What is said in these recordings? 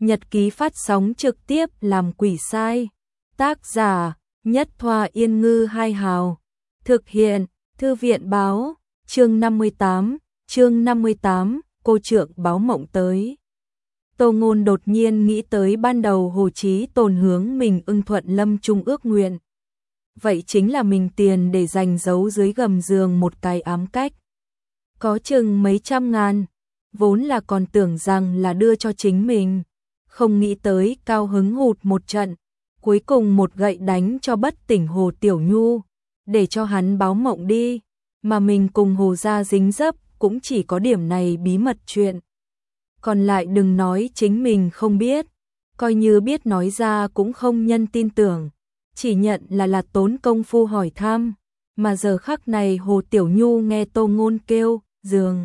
Nhật ký phát sóng trực tiếp làm quỷ sai. Tác giả Nhất Thoa Yên Ngư Hai Hào. Thực hiện Thư viện Báo. Chương 58, cô trượng báo mộng tới. Tô Ngôn đột nhiên nghĩ tới ban đầu Hồ Chí Tồn hướng mình ưng thuận lâm trung ước nguyện. Vậy chính là mình tiền để dành giấu dưới gầm giường một cái ám cách. Có chừng mấy trăm ngàn, vốn là còn tưởng rằng là đưa cho chính mình. Không nghĩ tới cao hứng hụt một trận, cuối cùng một gậy đánh cho bất tỉnh Hồ Tiểu Nhu, để cho hắn báo mộng đi, mà mình cùng Hồ gia dính dấp cũng chỉ có điểm này bí mật chuyện. Còn lại đừng nói chính mình không biết, coi như biết nói ra cũng không nhân tin tưởng, chỉ nhận là tốn công phu hỏi thăm, mà giờ khắc này Hồ Tiểu Nhu nghe Tô Ngôn kêu, giường.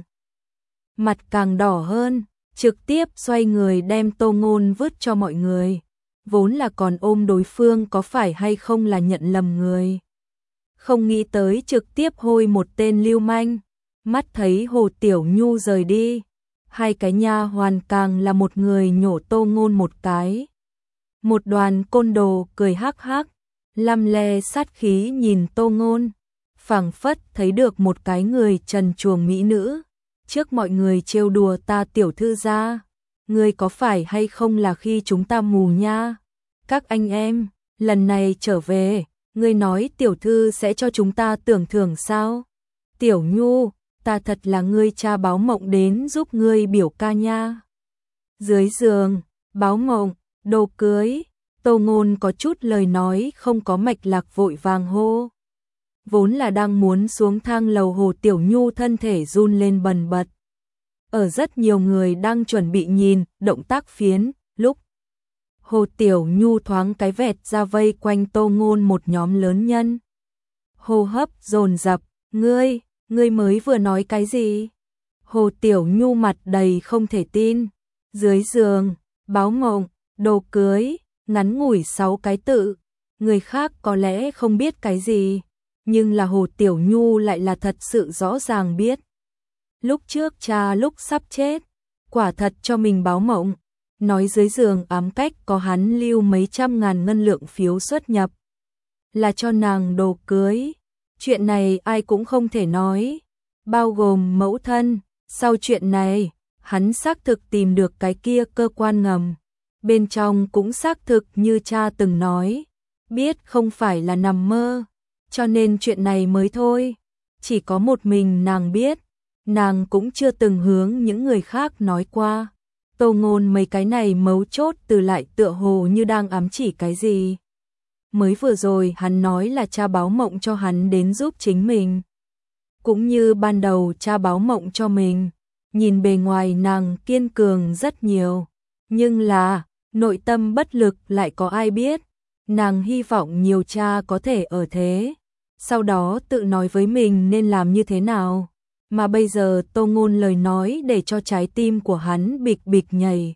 Mặt càng đỏ hơn, trực tiếp xoay người đem Tô Ngôn vứt cho mọi người, vốn là còn ôm đối phương có phải hay không là nhận lầm người. Không nghĩ tới trực tiếp hôi một tên lưu manh, mắt thấy Hồ Tiểu Nhu rời đi, hai cái nha hoàn càng là một người nhổ Tô Ngôn một cái. Một đoàn côn đồ cười hắc hắc, lăm le sát khí nhìn Tô Ngôn, phảng phất thấy được một cái người trần truồng mỹ nữ, trước mọi người trêu đùa ta tiểu thư gia, ngươi có phải hay không là khi chúng ta mù nha? Các anh em, lần này trở về, ngươi nói tiểu thư sẽ cho chúng ta tưởng thưởng sao? Tiểu Nhu, ta thật là ngươi cha báo mộng đến giúp ngươi biểu ca nha. Dưới giường, báo mộng, đồ cưới, Tô Ngôn có chút lời nói không có mạch lạc vội vàng hô. Vốn là đang muốn xuống thang lầu, Hồ Tiểu Nhu thân thể run lên bần bật. Ở rất nhiều người đang chuẩn bị nhìn động tác phiến, lúc Hồ Tiểu Nhu thoáng cái vẹt ra vây quanh Tô Ngôn một nhóm lớn nhân. Hô hấp dồn dập, ngươi mới vừa nói cái gì? Hồ Tiểu Nhu mặt đầy không thể tin. Dưới giường, báo mộng, đồ cưới, ngắn ngủi 6 cái tự. Người khác có lẽ không biết cái gì, nhưng là Hồ Tiểu Nhu lại là thật sự rõ ràng biết. Lúc trước cha lúc sắp chết, quả thật cho mình báo mộng, nói dưới giường ám cách có hắn lưu mấy trăm ngàn ngân lượng phiếu xuất nhập, là cho nàng đồ cưới. Chuyện này ai cũng không thể nói, bao gồm mẫu thân. Sau chuyện này, hắn xác thực tìm được cái kia cơ quan ngầm, bên trong cũng xác thực như cha từng nói, biết không phải là nằm mơ, cho nên chuyện này mới thôi. Chỉ có một mình nàng biết, nàng cũng chưa từng hướng những người khác nói qua. Tô Ngôn mấy cái này mấu chốt từ lại tựa hồ như đang ám chỉ cái gì. Mới vừa rồi hắn nói là cha báo mộng cho hắn đến giúp chính mình. Cũng như ban đầu cha báo mộng cho mình, nhìn bề ngoài nàng kiên cường rất nhiều, nhưng là nội tâm bất lực lại có ai biết. Nàng hy vọng nhiều cha có thể ở thế, sau đó tự nói với mình nên làm như thế nào. Mà bây giờ Tô Ngôn lời nói để cho trái tim của hắn bịch bịch nhảy.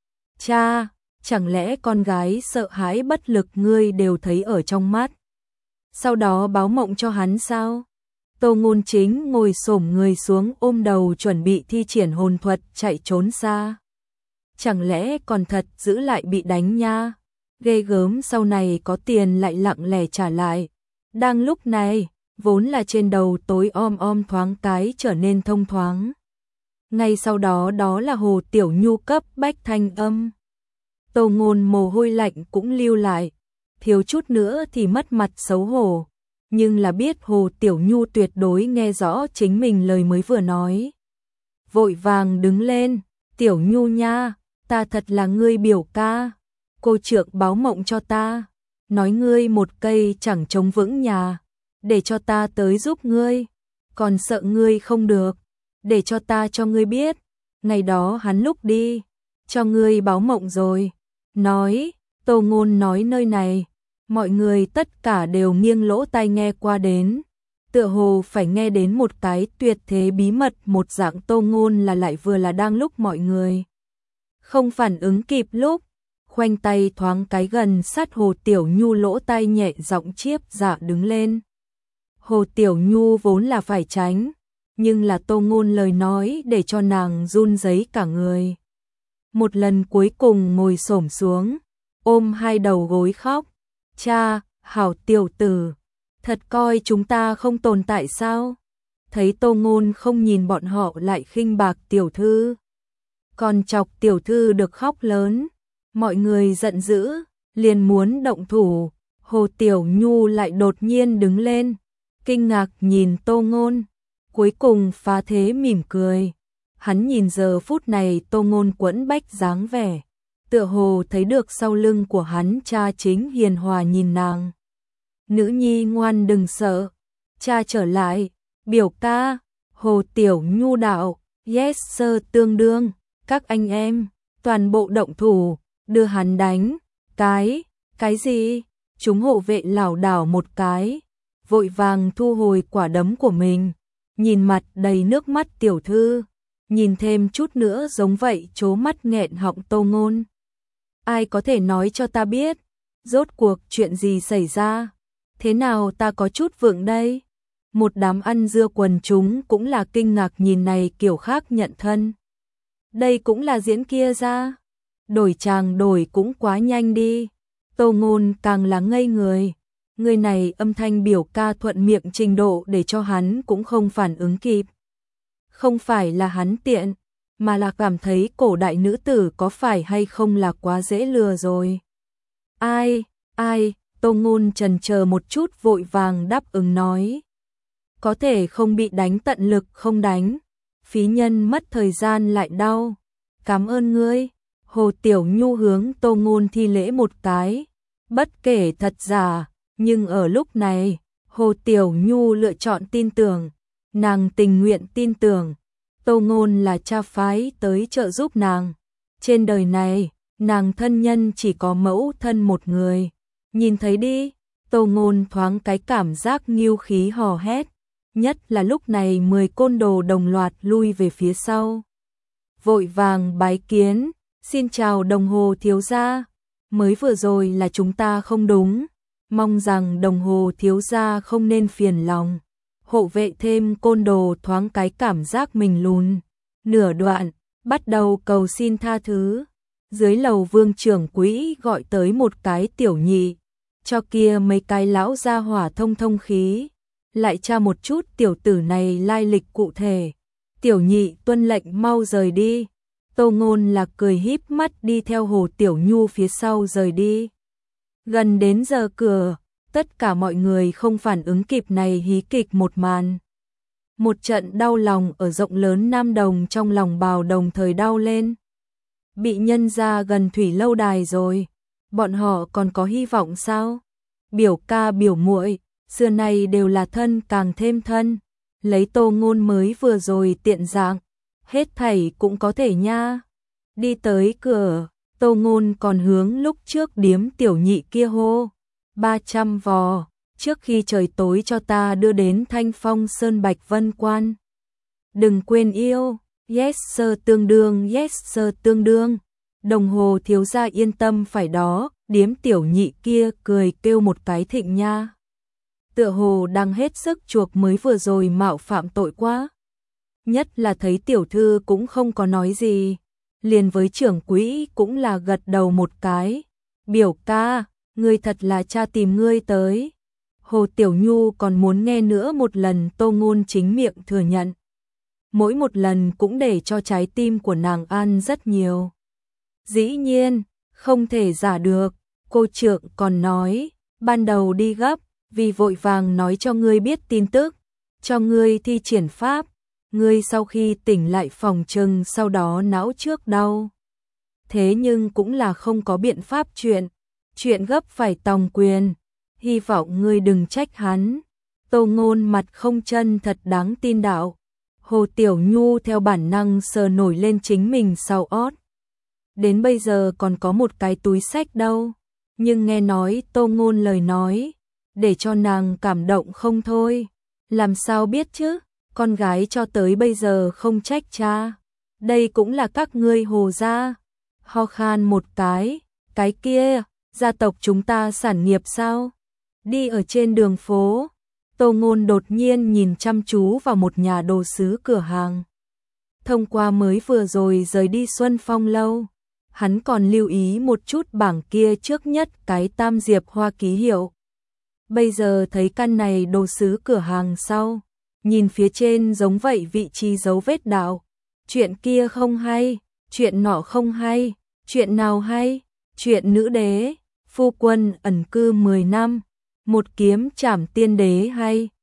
Cha, chẳng lẽ con gái sợ hãi bất lực ngươi đều thấy ở trong mắt, sau đó báo mộng cho hắn sao? Tô Ngôn chính ngồi xổm người xuống ôm đầu chuẩn bị thi triển hồn thuật chạy trốn xa. Chẳng lẽ còn thật giữ lại bị đánh nha? Ghê gớm, sau này có tiền lại lặng lẽ trả lại. Đang lúc này, vốn là trên đầu tối om thoáng cái trở nên thông thoáng. Ngay sau đó đó là Hồ Tiểu Nhu cấp bách thanh âm. Tô Ngôn mồ hôi lạnh cũng lưu lại, thiếu chút nữa thì mất mặt xấu hổ, nhưng là biết Hồ Tiểu Nhu tuyệt đối nghe rõ chính mình lời mới vừa nói. Vội vàng đứng lên, Tiểu Nhu nha, ta thật là ngươi biểu ca, cô trượng báo mộng cho ta, nói ngươi một cây chẳng chống vững nhà, để cho ta tới giúp ngươi, còn sợ ngươi không được, để cho ta cho ngươi biết, ngày đó hắn lúc đi, cho ngươi báo mộng rồi. Nói, Tô Ngôn nói nơi này, mọi người tất cả đều nghiêng lỗ tai nghe qua đến, tựa hồ phải nghe đến một cái tuyệt thế bí mật một dạng. Tô Ngôn là lại vừa là đang lúc mọi người không phản ứng kịp lúc, khoanh tay thoáng cái gần sát Hồ Tiểu Nhu lỗ tai nhẹ giọng chiếp dạ đứng lên. Hồ Tiểu Nhu vốn là phải tránh, nhưng là Tô Ngôn lời nói để cho nàng run rẩy cả người. một lần cuối cùng ngồi xổm xuống, ôm hai đầu gối khóc. Cha, hảo tiểu tử, thật coi chúng ta không tồn tại sao? Thấy Tô Ngôn không nhìn bọn họ lại khinh bạc tiểu thư, còn chọc tiểu thư được khóc lớn, mọi người giận dữ, liền muốn động thủ. Hồ Tiểu Nhu lại đột nhiên đứng lên, kinh ngạc nhìn Tô Ngôn, cuối cùng phá thế mỉm cười. Hắn nhìn giờ phút này Tô Ngôn quẫn bách dáng vẻ, tựa hồ thấy được sau lưng của hắn cha chính hiền hòa nhìn nàng. Nữ nhi ngoan đừng sợ, cha trở lại. Biểu ca, Hồ Tiểu Nhu đạo, yes sir tương đương, các anh em, toàn bộ động thủ, đưa hắn đánh. Cái gì? Chúng hộ vệ lảo đảo một cái, vội vàng thu hồi quả đấm của mình, nhìn mặt đầy nước mắt tiểu thư, nhìn thêm chút nữa giống vậy trố mắt nghẹn họng Tô Ngôn. Ai có thể nói cho ta biết, rốt cuộc chuyện gì xảy ra, thế nào ta có chút vượng đây? Một đám ăn dưa quần chúng cũng là kinh ngạc nhìn này kiểu khác nhận thân. Đây cũng là diễn kia ra, đổi chàng đổi cũng quá nhanh đi. Tô Ngôn càng là ngây người, người này âm thanh biểu ca thuận miệng trình độ để cho hắn cũng không phản ứng kịp. Không phải là hắn tiện, mà là cảm thấy cổ đại nữ tử có phải hay không là quá dễ lừa rồi. Ai, Tô Ngôn chần chờ một chút vội vàng đáp ứng nói. Có thể không bị đánh tận lực không đánh, phí nhân mất thời gian lại đau. Cảm ơn ngươi. Hồ Tiểu Nhu hướng Tô Ngôn thi lễ một cái, bất kể thật giả, nhưng ở lúc này, Hồ Tiểu Nhu lựa chọn tin tưởng, nàng tình nguyện tin tưởng, Tô Ngôn là cha phái tới trợ giúp nàng. Trên đời này, nàng thân nhân chỉ có mẫu thân một người. Nhìn thấy đi, Tô Ngôn thoáng cái cảm giác nghiêu khí hò hét, nhất là lúc này 10 côn đồ đồng loạt lui về phía sau. Vội vàng bái kiến, xin chào đồng hồ thiếu gia, mới vừa rồi là chúng ta không đúng, mong rằng đồng hồ thiếu gia không nên phiền lòng. Hộ vệ thêm côn đồ thoáng cái cảm giác mình lùn, nửa đoạn, bắt đầu cầu xin tha thứ. Dưới lầu Vương trưởng quỹ gọi tới một cái tiểu nhị, cho kia mấy cái lão gia hỏa thông khí, lại tra một chút tiểu tử này lai lịch cụ thể. Tiểu nhị tuân lệnh mau rời đi. Tô Ngôn là cười híp mắt đi theo Hồ Tiểu Nhu phía sau rời đi. Gần đến giờ cửa, tất cả mọi người không phản ứng kịp này hí kịch một màn. Một trận đau lòng ở rộng lớn Nam Đồng trong lòng Bào Đồng thời đau lên. Bị nhân ra gần thủy lâu đài rồi, bọn họ còn có hy vọng sao? Biểu ca biểu muội, xưa nay đều là thân càng thêm thân, lấy Tô Ngôn mới vừa rồi tiện dạng, hết thảy cũng có thể nha. Đi tới cửa, Tô Ngôn còn hướng lúc trước điếm tiểu nhị kia hô, 300 vò, trước khi trời tối cho ta đưa đến Thanh Phong Sơn Bạch Vân Quan. Đừng quên yêu, yes sir tương đương, yes sir tương đương. Đồng hồ thiếu gia yên tâm phải đó, điếm tiểu nhị kia cười kêu một cái thịnh nha. Tựa hồ đang hết sức chuộc mới vừa rồi mạo phạm tội quá. Nhất là thấy tiểu thư cũng không có nói gì, liền với trưởng quỹ cũng là gật đầu một cái. Biểu ca, ngươi thật là cha tìm ngươi tới. Hồ Tiểu Nhu còn muốn nghe nữa một lần Tô Ngôn chính miệng thừa nhận. Mỗi một lần cũng để cho trái tim của nàng an rất nhiều. Dĩ nhiên, không thể giả được, cô trưởng còn nói, ban đầu đi gấp, vì vội vàng nói cho ngươi biết tin tức, cho ngươi thi triển pháp, ngươi sau khi tỉnh lại phòng trừng sau đó não trước đau. Thế nhưng cũng là không có biện pháp chuyện gấp phải tòng quyền, hy vọng ngươi đừng trách hắn. Tô Ngôn mặt không chân thật đáng tin đạo. Hồ Tiểu Nhu theo bản năng sờ nổi lên chính mình sau ót. Đến bây giờ còn có một cái túi sách đâu, nhưng nghe nói Tô Ngôn lời nói, để cho nàng cảm động không thôi. Làm sao biết chứ, con gái cho tới bây giờ không trách cha. Đây cũng là các ngươi Hồ gia. Ho khan một cái kia, gia tộc chúng ta sản nghiệp sao? Đi ở trên đường phố, Tô Ngôn đột nhiên nhìn chăm chú vào một nhà đồ sứ cửa hàng. Thông qua mới vừa rồi rời đi Xuân Phong lâu, hắn còn lưu ý một chút bảng kia trước nhất cái Tam Diệp Hoa ký hiệu. Bây giờ thấy căn này đồ sứ cửa hàng sau, nhìn phía trên giống vậy vị trí dấu vết đạo. Chuyện kia không hay, chuyện nọ không hay, chuyện nào hay, chuyện nữ đế, phu quân ẩn cư 10 năm, một kiếm trảm tiên đế hay.